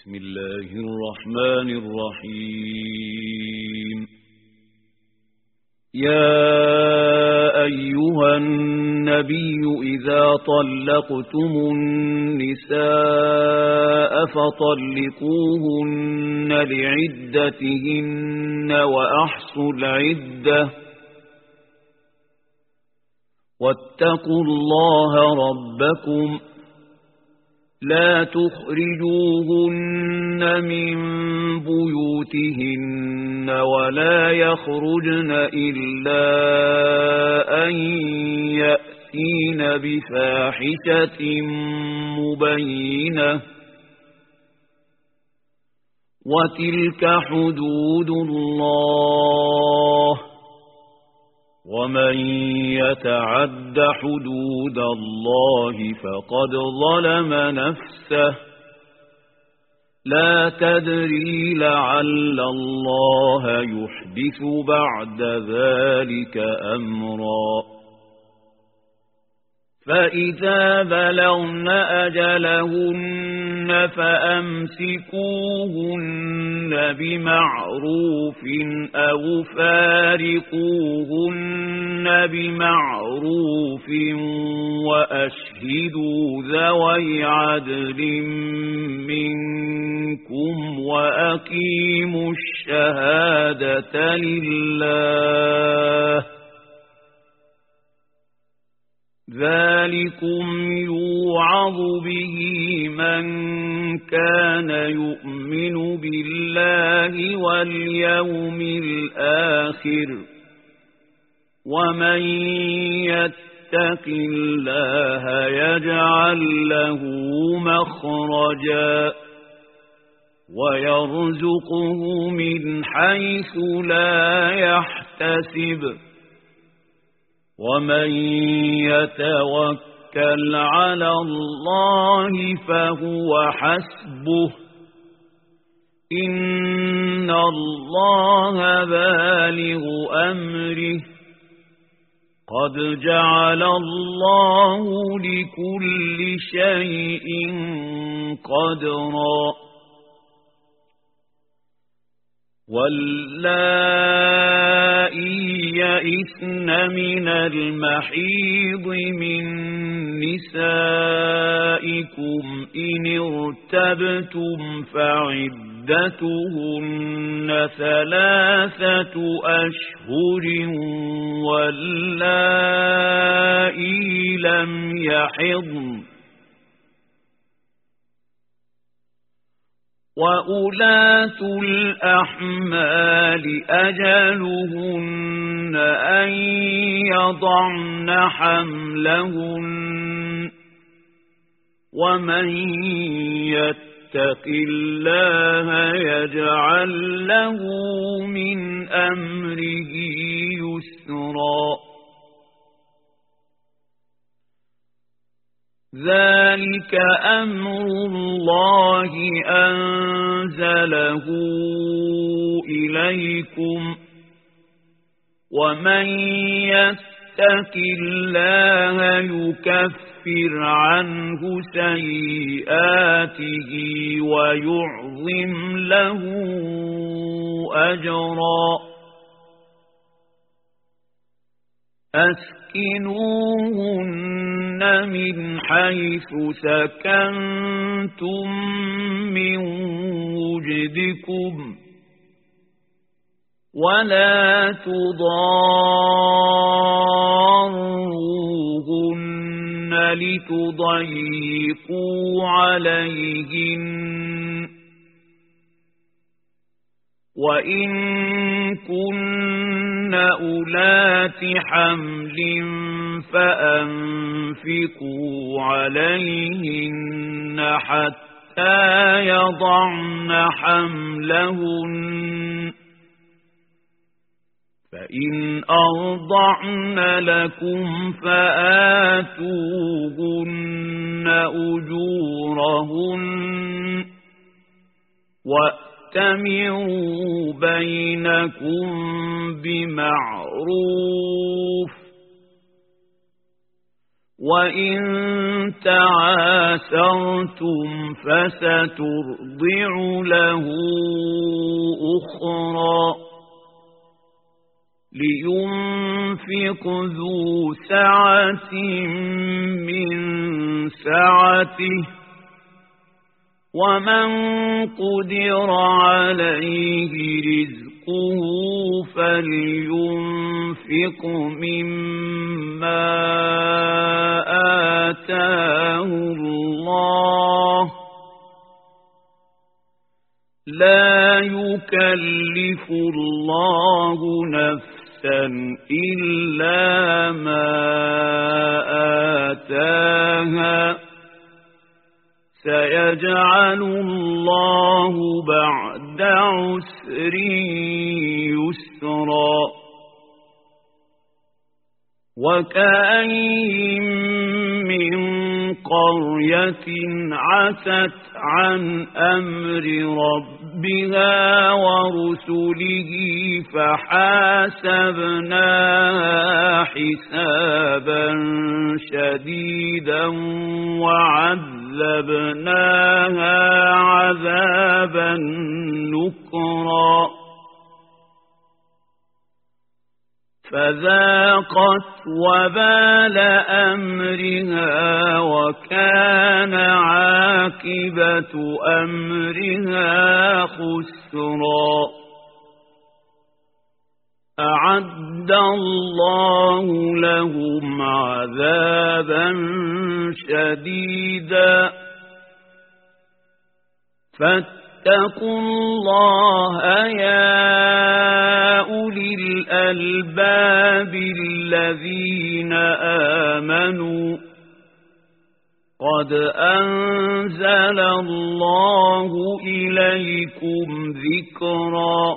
بسم الله الرحمن الرحيم يا أيها النبي إذا طلقتم النساء فطلقوهن لعدتهن وأحصوا العدة واتقوا الله ربكم لا تخرجوهن من بيوتهن ولا يخرجن إلا أن يأتين بفاحشة مبينة وتلك حدود الله ومن يتعد حدود الله فقد ظلم نفسه لا تدري لعل الله يحدث بعد ذلك أمرا فإذا بلغن أجلهن فأمسكوهن بمعروف أو فارقوهن بمعروف وأشهدوا ذوي عدل منكم وأقيموا الشهادة لله ذلكم يوعظ به من كان يؤمن بالله واليوم الآخر ومن يتق الله يجعل له مخرجا ويرزقه من حيث لا يحتسب ومن يتوكل على الله فهو حسبه إن الله بالغ أمره قد جعل الله لكل شيء قدرا واللائي يئسن من المحيض من نسائكم إن ارتبتم فعدتهن 3 أشهر واللائي لم يحضن وأولاة الأحمال أجلهن أن يضعن حملهن ومن يتق الله يجعل له من أمره يسرا ذلك أمر الله أنزله إليكم ومن يتق الله يكفر عنه سيئاته ويعظم له أجرا أسكنوهن من حيث سكنتم من وجدكم ولا تضاروهن لتضيقوا عليهن وإن كن أولات حمل فأنفقوا عليهن حتى يضعن حملهن فإن أرضعن لكم فآتوهن أجورهن وَأْتَمِرُوا بَيْنَكُمْ بِمَعْرُوفٍ وإن تعاسرتم فسترضع له أخرى لينفق ذو سعة من سعته ومن قدر عليه رزقه فلينفق مما آتاه الله لا يكلف الله نفسا إلا ما آتاها سيجعل الله بعد عسر يسرا وكأين من قرية عتت عن أمر ربها ورسله فحاسبناها حسابا شديدا وعذبناها عذابا نكرا فذاقت وبال أمرها وكان عاقبة أمرها خسرا أعد الله لهم عذابا شديدا فاتقوا الله يا أولي الألباب الذين آمنوا قد أنزل الله إليكم ذكرا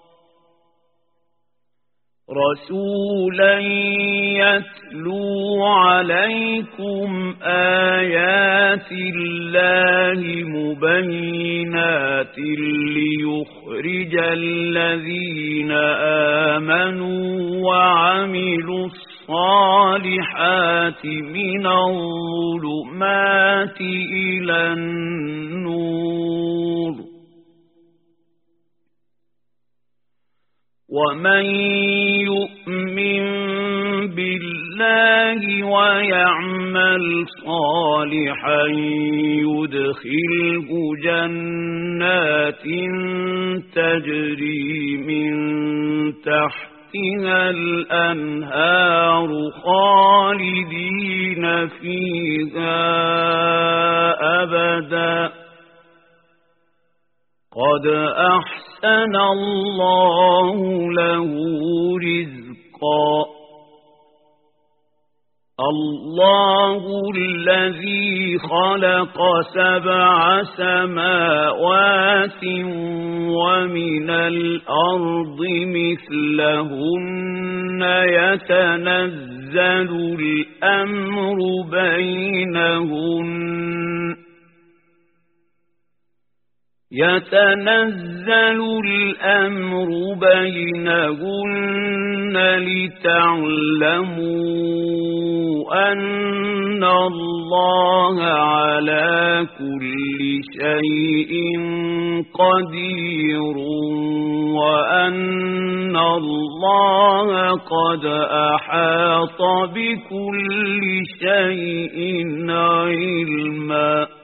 رسولا يتلو عليكم آيات الله مبينات ليخرج الذين آمنوا وعملوا الصالحات من الظلمات إلى النور ومن يؤمن بالله ويعمل صالحا يدخله جنات تجري من تحتها الأنهار خالدين فيها أبدا قد أحسن الله له رزقا الله الذي خلق 7 سماوات ومن الأرض مثلهن يتنزل الأمر بينهن لتعلموا أن الله على كل شيء قدير وأن الله قد أحاط بكل شيء علما